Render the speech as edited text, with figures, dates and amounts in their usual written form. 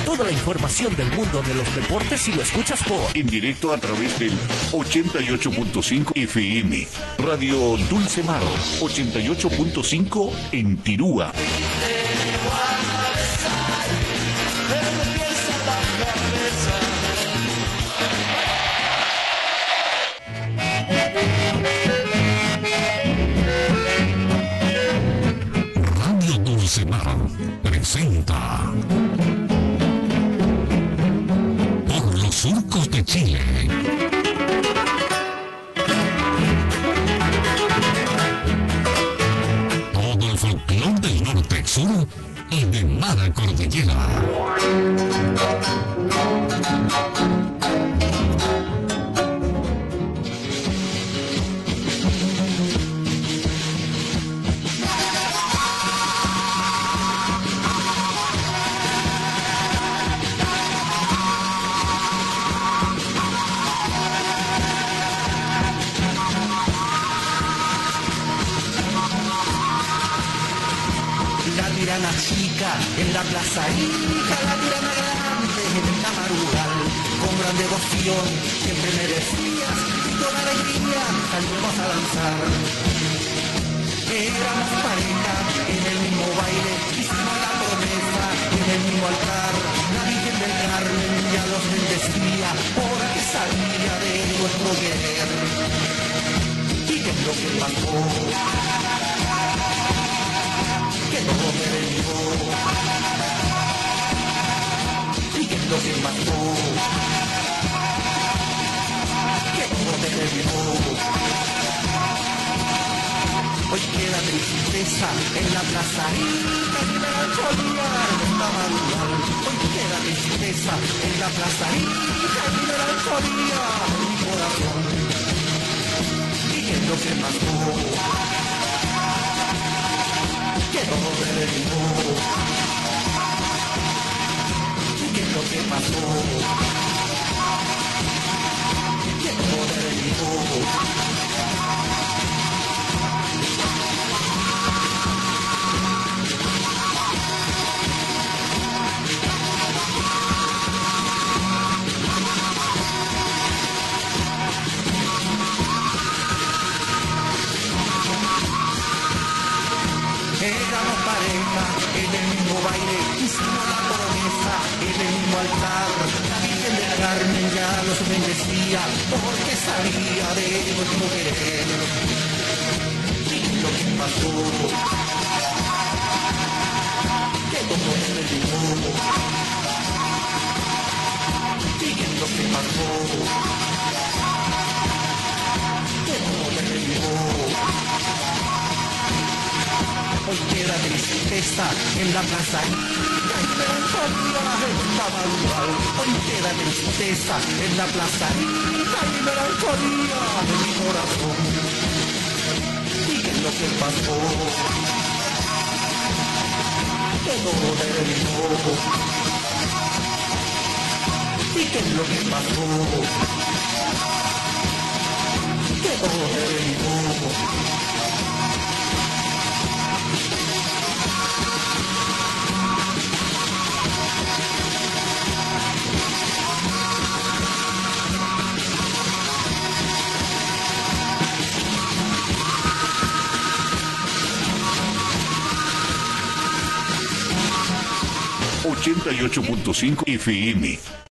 Toda la información del mundo de los deportes y lo escuchas en directo a través del 88.5 FM. Radio Dulce Mar, 88.5 en Tirúa. Radio Dulce Mar presenta Por los Surcos de Chile. Todo el folclor del norte, sur y de mar a cordillera. En la plaza Inca, la tirana grande en el Camarugal, con gran devoción siempre me decías y con alegría salimos a danzar. Éramos pareja en el mismo baile, hicimos la promesa en el mismo altar. La Virgen del Carmen ya los bendecía porque sabía de nuestro querer. ¿Y qué es lo que pasó? Que todo me derivó. ¿Y qué es lo que pasó? Que todo me derivó. Hoy queda tristeza en la plaza Inca y melancolía en el Camarugal. Hoy queda tristeza en la plaza Inca y melancolía en mi corazón. ¿Y qué es lo que pasó? Que todo me derivó. ¿Y qué es lo que pasó? Que todo me derivó. Éramos pareja en el mismo baile, hicimos la promesa en el mismo altar. La Virgen del Carmen ya los bendecía porque sabía de nuestro querer. ¿Y lo que pasó? Que todo me derivó. ¿Y qué es lo que pasó? Que todo me derivó. Hoy queda tristeza en la plaza Inca y melancolía en el Camarugal. Hoy queda tristeza en la plaza Inca y melancolía en mi corazón. ¿Y qué es lo que pasó? Que todo me derivó. ¿Y qué es lo que pasó? Que todo me derivó. .5 FM.